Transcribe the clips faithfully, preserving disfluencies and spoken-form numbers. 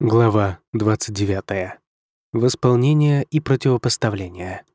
Глава двадцать девятая. Восполнение и противопоставление.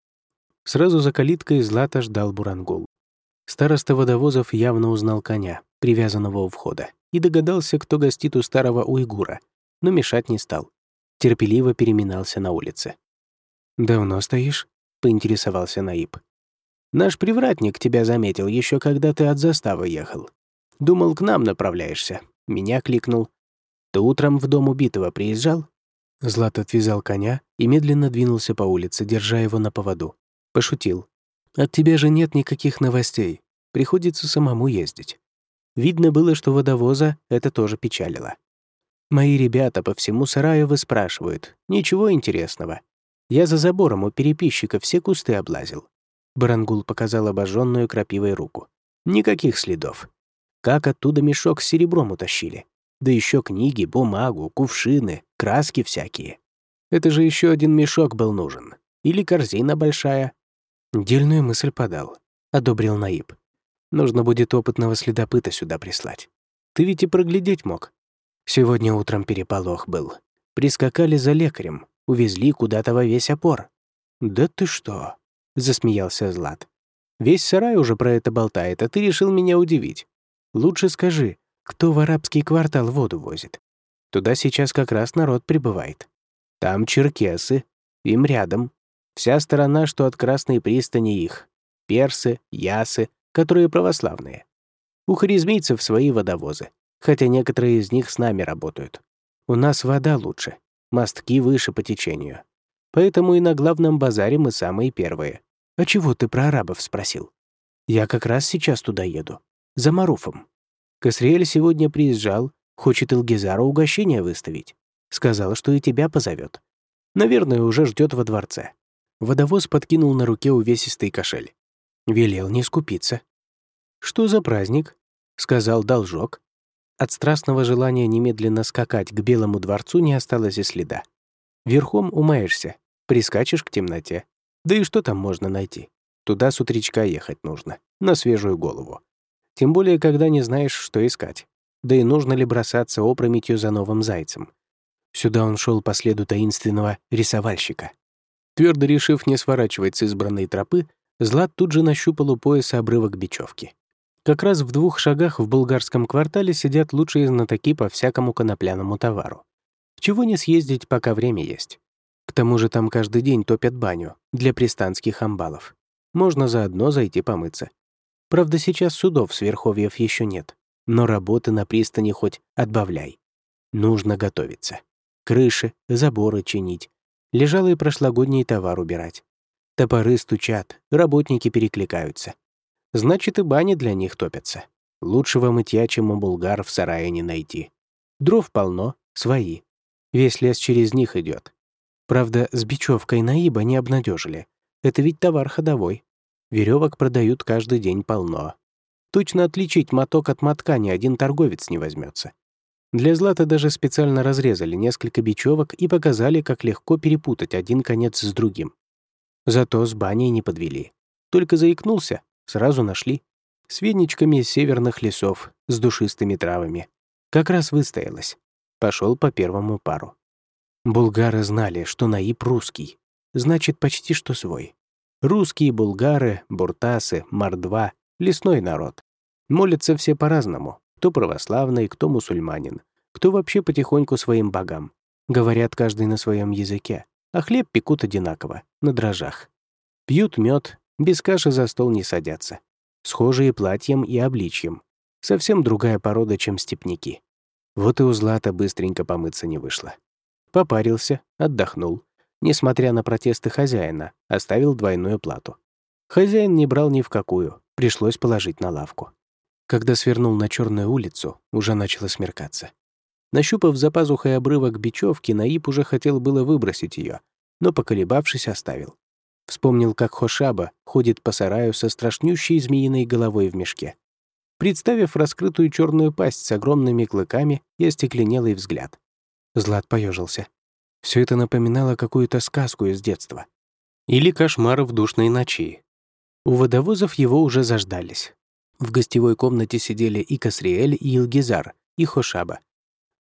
Сразу за калиткой Злата ждал Бурангул. Староста водовозов явно узнал коня, привязанного у входа, и догадался, кто гостит у старого уйгура, но мешать не стал. Терпеливо переминался на улице. «Давно стоишь?» — поинтересовался Наиб. «Наш привратник тебя заметил еще когда ты от заставы ехал. Думал, к нам направляешься. Меня кликнул. Ты утром в дом убитого приезжал?» Злат отвязал коня и медленно двинулся по улице, держа его на поводу. Пошутил. «От тебя же нет никаких новостей. Приходится самому ездить». Видно было, что водовоза это тоже печалило. «Мои ребята по всему сараю выспрашивают. Ничего интересного. Я за забором у переписчика все кусты облазил». Барангул показал обожженную крапивой руку. «Никаких следов. Как оттуда мешок с серебром утащили? Да еще книги, бумагу, кувшины, краски всякие. Это же еще один мешок был нужен. Или корзина большая». Дельную мысль подал. Одобрил Наиб. «Нужно будет опытного следопыта сюда прислать. Ты ведь и проглядеть мог. Сегодня утром переполох был. Прискакали за лекарем, увезли куда-то во весь опор». «Да ты что?» — засмеялся Злат. «Весь сарай уже про это болтает, а ты решил меня удивить. Лучше скажи, кто в арабский квартал воду возит? Туда сейчас как раз народ прибывает. Там черкесы, им рядом. Вся сторона, что от Красной пристани их. Персы, ясы, которые православные. У харизмийцев свои водовозы, хотя некоторые из них с нами работают. У нас вода лучше, мостки выше по течению. Поэтому и на главном базаре мы самые первые. А чего ты про арабов спросил? Я как раз сейчас туда еду. За Маруфом. Касриэль сегодня приезжал, хочет Илгизару угощение выставить. Сказал, что и тебя позовет. Наверное, уже ждет во дворце». Водовоз подкинул на руке увесистый кошель. Велел не скупиться. «Что за праздник?» — сказал должок. От страстного желания немедленно скакать к Белому дворцу не осталось и следа. Верхом умаешься, прискачешь к темноте. Да и что там можно найти? Туда с утречка ехать нужно, на свежую голову. Тем более, когда не знаешь, что искать. Да и нужно ли бросаться опрометью за новым зайцем. Сюда он шел по следу таинственного рисовальщика. Твердо решив не сворачивать с избранной тропы, Злат тут же нащупал у пояса обрывок бечевки. Как раз в двух шагах в булгарском квартале сидят лучшие знатоки по всякому конопляному товару. Чего не съездить, пока время есть. К тому же там каждый день топят баню для пристанских амбалов. Можно заодно зайти помыться. Правда, сейчас судов с верховьев еще нет, но работы на пристани хоть отбавляй. Нужно готовиться. Крыши, заборы чинить, лежалый прошлогодний товар убирать. Топоры стучат, работники перекликаются. Значит, и бани для них топятся. Лучшего мытья, чем у булгар, в сарае не найти. Дров полно, свои. Весь лес через них идет. Правда, с бечевкой Наиба не обнадежили. Это ведь товар ходовой. Веревок продают каждый день полно. Точно отличить моток от мотка ни один торговец не возьмется. Для Злата даже специально разрезали несколько бечевок и показали, как легко перепутать один конец с другим. Зато с баней не подвели. Только заикнулся, сразу нашли. С веничками из северных лесов, с душистыми травами. Как раз выстоялась. Пошел по первому пару. Булгары знали, что Наиб русский. Значит, почти что свой. Русские, булгары, буртасы, мордва — лесной народ. Молятся все по-разному. Кто православный, кто мусульманин, кто вообще потихоньку своим богам. Говорят каждый на своем языке, а хлеб пекут одинаково, на дрожжах. Пьют мед, без каши за стол не садятся. Схожие платьем и обличьем. Совсем другая порода, чем степняки. Вот и у Злата быстренько помыться не вышло. Попарился, отдохнул. Несмотря на протесты хозяина, оставил двойную плату. Хозяин не брал ни в какую, пришлось положить на лавку. Когда свернул на черную улицу, уже начало смеркаться. Нащупав за пазухой обрывок бечевки, Наиб уже хотел было выбросить ее, но, поколебавшись, оставил. Вспомнил, как Хошаба ходит по сараю со страшнющей змеиной головой в мешке. Представив раскрытую черную пасть с огромными клыками и остекленелый взгляд. Злат поежился. Все это напоминало какую-то сказку из детства. Или кошмар в душной ночи. У водовозов его уже заждались. В гостевой комнате сидели и Касриэль, и Илгизар, и Хошаба.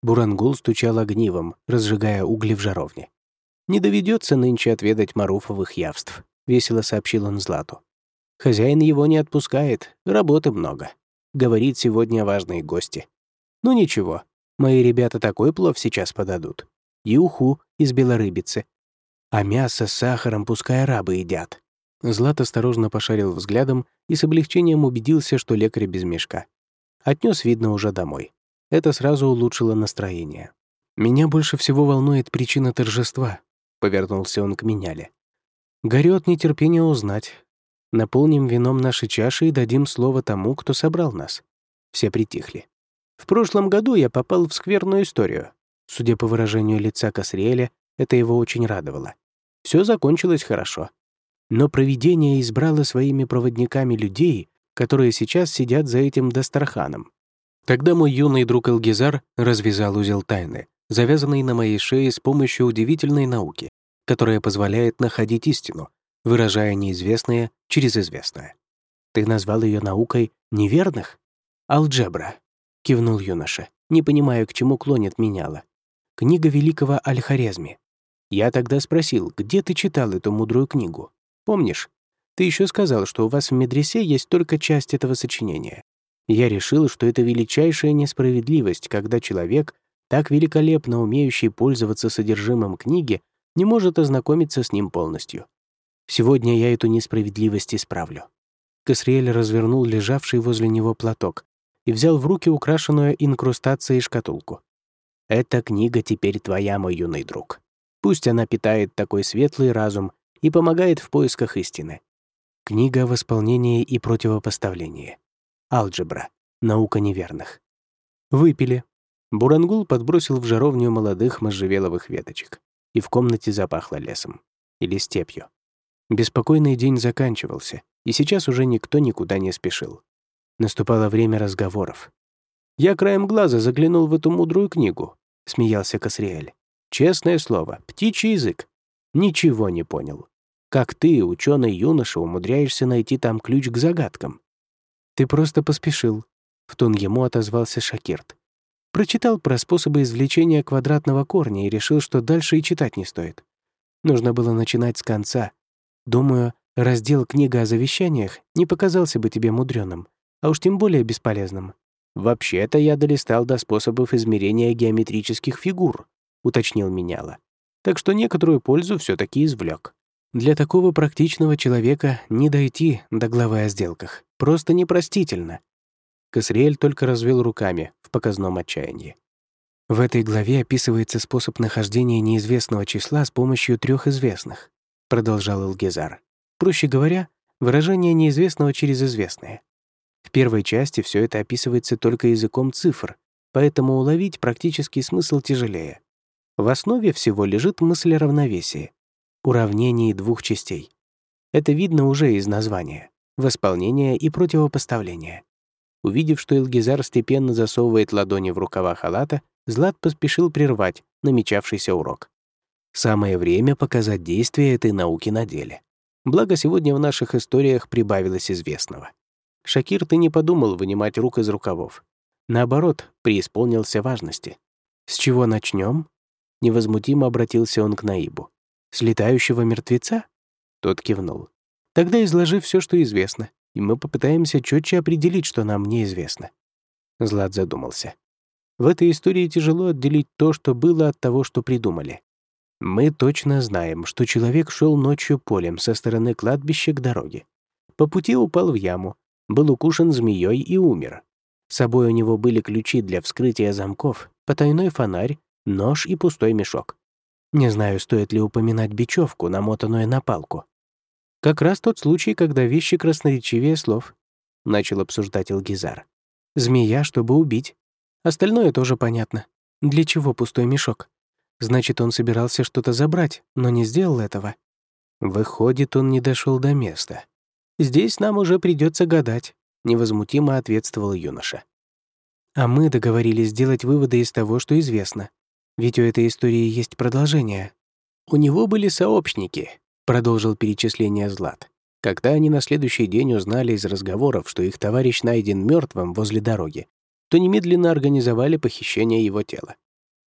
Бурангул стучал огнивом, разжигая угли в жаровне. «Не доведется нынче отведать маруфовых явств», — весело сообщил он Злату. «Хозяин его не отпускает, работы много. Говорит сегодня важные гости. Ну ничего, мои ребята такой плов сейчас подадут. И уху из белорыбицы. А мясо с сахаром пускай арабы едят». Злат осторожно пошарил взглядом и с облегчением убедился, что лекарь без мешка. Отнес, видно, уже домой. Это сразу улучшило настроение. «Меня больше всего волнует причина торжества», — повернулся он к меняле. «Горю от нетерпения узнать. Наполним вином наши чаши и дадим слово тому, кто собрал нас». Все притихли. «В прошлом году я попал в скверную историю». Судя по выражению лица Касриэля, это его очень радовало. Все закончилось хорошо. Но провидение избрало своими проводниками людей, которые сейчас сидят за этим дастарханом. Тогда мой юный друг Элгизар развязал узел тайны, завязанный на моей шее с помощью удивительной науки, которая позволяет находить истину, выражая неизвестное через известное. Ты назвал ее наукой неверных? Алджебра, кивнул юноша, не понимая, к чему клонит меняла. Книга великого Аль-Хорезми. Я тогда спросил, где ты читал эту мудрую книгу? Помнишь? Ты еще сказал, что у вас в медресе есть только часть этого сочинения. Я решил, что это величайшая несправедливость, когда человек, так великолепно умеющий пользоваться содержимым книги, не может ознакомиться с ним полностью. Сегодня я эту несправедливость исправлю». Касриэль развернул лежавший возле него платок и взял в руки украшенную инкрустацией шкатулку. «Эта книга теперь твоя, мой юный друг. Пусть она питает такой светлый разум и помогает в поисках истины. Книга о восполнении и противопоставлении. Алджебра. Наука неверных». Выпили. Бурангул подбросил в жаровню молодых можжевеловых веточек, и в комнате запахло лесом. Или степью. Беспокойный день заканчивался, и сейчас уже никто никуда не спешил. Наступало время разговоров. «Я краем глаза заглянул в эту мудрую книгу», — смеялся Касриэль. «Честное слово, птичий язык. Ничего не понял. Как ты, ученый юноша, умудряешься найти там ключ к загадкам?» «Ты просто поспешил», — в тон ему отозвался Шакирт. «Прочитал про способы извлечения квадратного корня и решил, что дальше и читать не стоит. Нужно было начинать с конца. Думаю, раздел «Книга о завещаниях» не показался бы тебе мудрёным, а уж тем более бесполезным». «Вообще-то я долистал до способов измерения геометрических фигур», — уточнил меняла. «Так что некоторую пользу все-таки извлек. Для такого практичного человека не дойти до главы о сделках. Просто непростительно». Касриэль только развел руками в показном отчаянии. В этой главе описывается способ нахождения неизвестного числа с помощью трех известных, продолжал Элгизар. Проще говоря, выражение неизвестного через известное. В первой части все это описывается только языком цифр, поэтому уловить практический смысл тяжелее. В основе всего лежит мысль о равновесии, уравнении двух частей. Это видно уже из названия — восполнение и противопоставление. Увидев, что Элгизар степенно засовывает ладони в рукава халата, Злат поспешил прервать намечавшийся урок. Самое время показать действие этой науки на деле. Благо, сегодня в наших историях прибавилось известного. Шакир ты не подумал вынимать рук из рукавов. Наоборот, преисполнился важности. «С чего начнем? Невозмутимо обратился он к Наибу. «С летающего мертвеца?» Тот кивнул. «Тогда изложи все, что известно, и мы попытаемся четче определить, что нам неизвестно». Злат задумался. В этой истории тяжело отделить то, что было, от того, что придумали. Мы точно знаем, что человек шел ночью полем со стороны кладбища к дороге. По пути упал в яму, был укушен змеей и умер. С собой у него были ключи для вскрытия замков, потайной фонарь, нож и пустой мешок. Не знаю, стоит ли упоминать бечевку, намотанную на палку. «Как раз тот случай, когда вещи красноречивее слов», — начал обсуждать Элгизар. «Змея, чтобы убить. Остальное тоже понятно. Для чего пустой мешок? Значит, он собирался что-то забрать, но не сделал этого. Выходит, он не дошел до места. Здесь нам уже придется гадать», — невозмутимо ответствовал юноша. «А мы договорились сделать выводы из того, что известно. Ведь у этой истории есть продолжение. У него были сообщники», — продолжил перечисление Злат. «Когда они на следующий день узнали из разговоров, что их товарищ найден мертвым возле дороги, то немедленно организовали похищение его тела.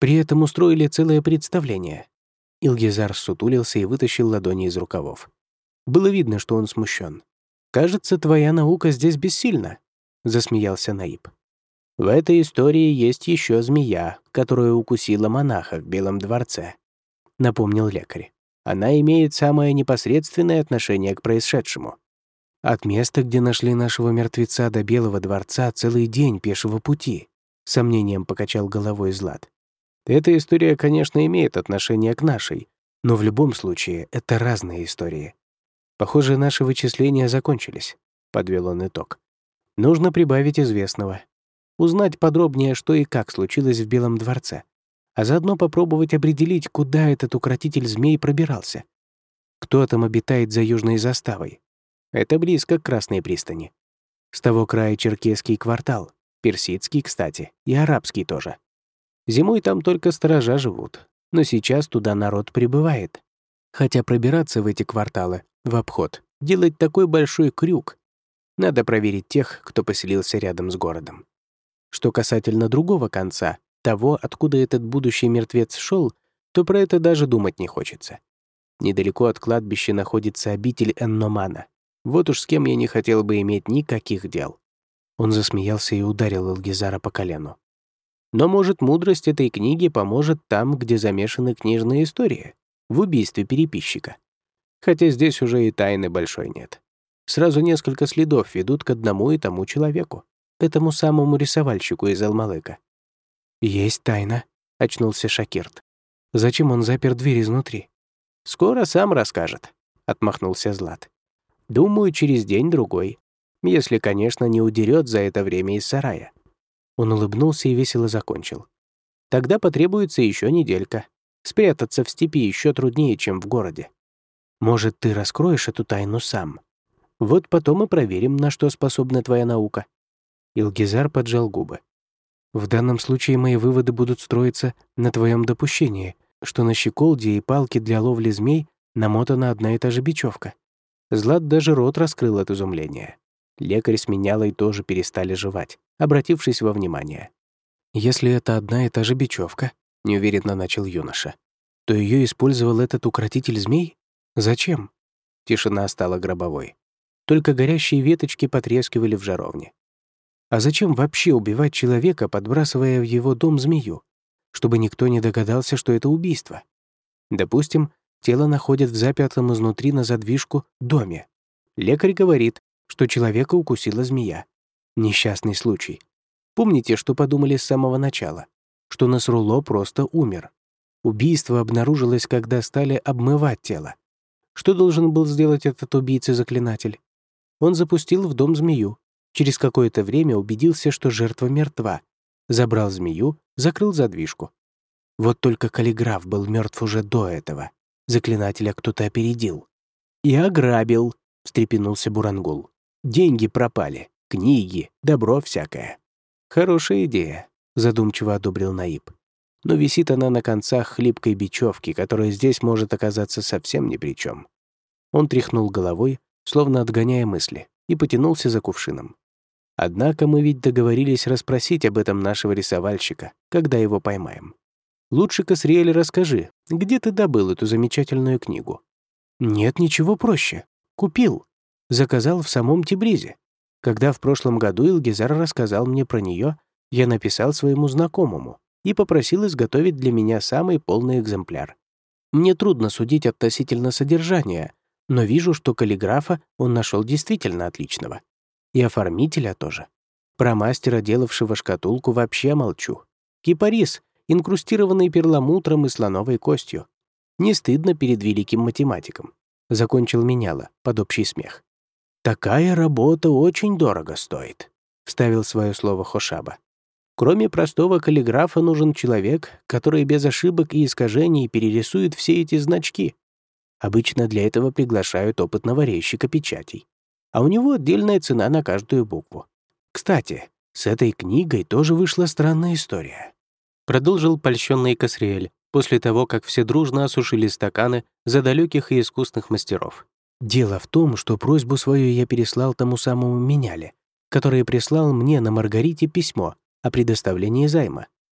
При этом устроили целое представление». Илгизар сутулился и вытащил ладони из рукавов. Было видно, что он смущен. «Кажется, твоя наука здесь бессильна», — засмеялся Наиб. «В этой истории есть еще змея, которая укусила монаха в Белом дворце», — напомнил лекарь. «Она имеет самое непосредственное отношение к происшедшему. От места, где нашли нашего мертвеца, до Белого дворца целый день пешего пути», — сомнением покачал головой Злат. «Эта история, конечно, имеет отношение к нашей, но в любом случае это разные истории. Похоже, наши вычисления закончились», — подвел он итог. «Нужно прибавить известного. Узнать подробнее, что и как случилось в Белом дворце, а заодно попробовать определить, куда этот укротитель змей пробирался. Кто там обитает за южной заставой? Это близко к Красной пристани. С того края черкесский квартал, персидский, кстати, и арабский тоже. Зимой там только сторожа живут, но сейчас туда народ прибывает. Хотя пробираться в эти кварталы, в обход, делать такой большой крюк. Надо проверить тех, кто поселился рядом с городом. Что касательно другого конца, того, откуда этот будущий мертвец шел, то про это даже думать не хочется. Недалеко от кладбища находится обитель Энномана. Вот уж с кем я не хотел бы иметь никаких дел». Он засмеялся и ударил Илгизара по колену. «Но, может, мудрость этой книги поможет там, где замешаны книжные истории, в убийстве переписчика. Хотя здесь уже и тайны большой нет. Сразу несколько следов ведут к одному и тому человеку, этому самому рисовальщику из Алмалыка». «Есть тайна», — очнулся Шакирт. «Зачем он запер дверь изнутри?» «Скоро сам расскажет», — отмахнулся Злат. «Думаю, через день-другой, если, конечно, не удерет за это время из сарая». Он улыбнулся и весело закончил. «Тогда потребуется еще неделька. Спрятаться в степи еще труднее, чем в городе. Может, ты раскроешь эту тайну сам? Вот потом и проверим, на что способна твоя наука». Илгизар поджал губы. «В данном случае мои выводы будут строиться на твоем допущении, что на щеколде и палке для ловли змей намотана одна и та же бечевка». Злат даже рот раскрыл от изумления. Лекарь с менялой тоже перестали жевать, обратившись во внимание. «Если это одна и та же бечевка», — неуверенно начал юноша, «то ее использовал этот укротитель змей? Зачем?» Тишина стала гробовой. Только горящие веточки потрескивали в жаровне. «А зачем вообще убивать человека, подбрасывая в его дом змею? Чтобы никто не догадался, что это убийство. Допустим, тело находят в запертом изнутри на задвижку доме. Лекарь говорит, что человека укусила змея. Несчастный случай. Помните, что подумали с самого начала? Что Насрулло просто умер. Убийство обнаружилось, когда стали обмывать тело. Что должен был сделать этот убийца-заклинатель? Он запустил в дом змею. Через какое-то время убедился, что жертва мертва. Забрал змею, закрыл задвижку. Вот только каллиграф был мертв уже до этого. Заклинателя кто-то опередил. «И ограбил», — встрепенулся Бурангул. «Деньги пропали, книги, добро всякое». «Хорошая идея», — задумчиво одобрил Наиб. «Но висит она на концах хлипкой бечевки, которая здесь может оказаться совсем ни при чем». Он тряхнул головой, словно отгоняя мысли, и потянулся за кувшином. «Однако мы ведь договорились расспросить об этом нашего рисовальщика, когда его поймаем. Лучше, Касриэль, расскажи, где ты добыл эту замечательную книгу?» «Нет, ничего проще. Купил. Заказал в самом Тибризе. Когда в прошлом году Илгизар рассказал мне про нее, я написал своему знакомому и попросил изготовить для меня самый полный экземпляр. Мне трудно судить относительно содержания, но вижу, что каллиграфа он нашел действительно отличного. И оформителя тоже. Про мастера, делавшего шкатулку, вообще молчу. Кипарис, инкрустированный перламутром и слоновой костью. Не стыдно перед великим математиком», — закончил меняла под общий смех. «Такая работа очень дорого стоит», — вставил свое слово Хошаба. «Кроме простого каллиграфа нужен человек, который без ошибок и искажений перерисует все эти значки. Обычно для этого приглашают опытного резчика печатей. А у него отдельная цена на каждую букву. Кстати, с этой книгой тоже вышла странная история», — продолжил польщенный Касриэль после того, как все дружно осушили стаканы за далеких и искусных мастеров. «Дело в том, что просьбу свою я переслал тому самому меняле, который прислал мне на Маргарите письмо о предоставлении займа.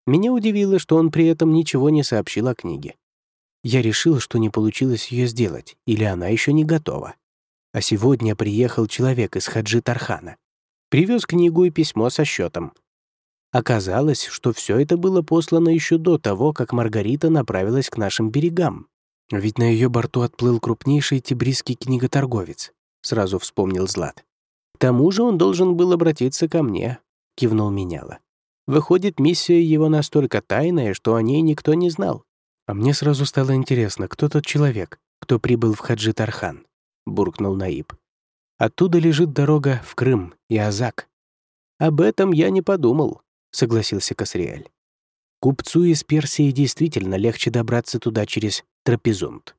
Меня удивило, что он при этом ничего не сообщил о книге. Я решил, что не получилось ее сделать, или она еще не готова. А сегодня приехал человек из Хаджи Тархана. Привез книгу и письмо со счетом. Оказалось, что все это было послано еще до того, как Маргарита направилась к нашим берегам. Ведь на ее борту отплыл крупнейший тибрисский книготорговец, сразу вспомнил Злат. К тому же он должен был обратиться ко мне, кивнул Меняла. Выходит, миссия его настолько тайная, что о ней никто не знал. А мне сразу стало интересно, кто тот человек, кто прибыл в Хаджи Тархан, буркнул Наиб. Оттуда лежит дорога в Крым и Азак. Об этом я не подумал, согласился Касриэль. Купцу из Персии действительно легче добраться туда через Трапезунд.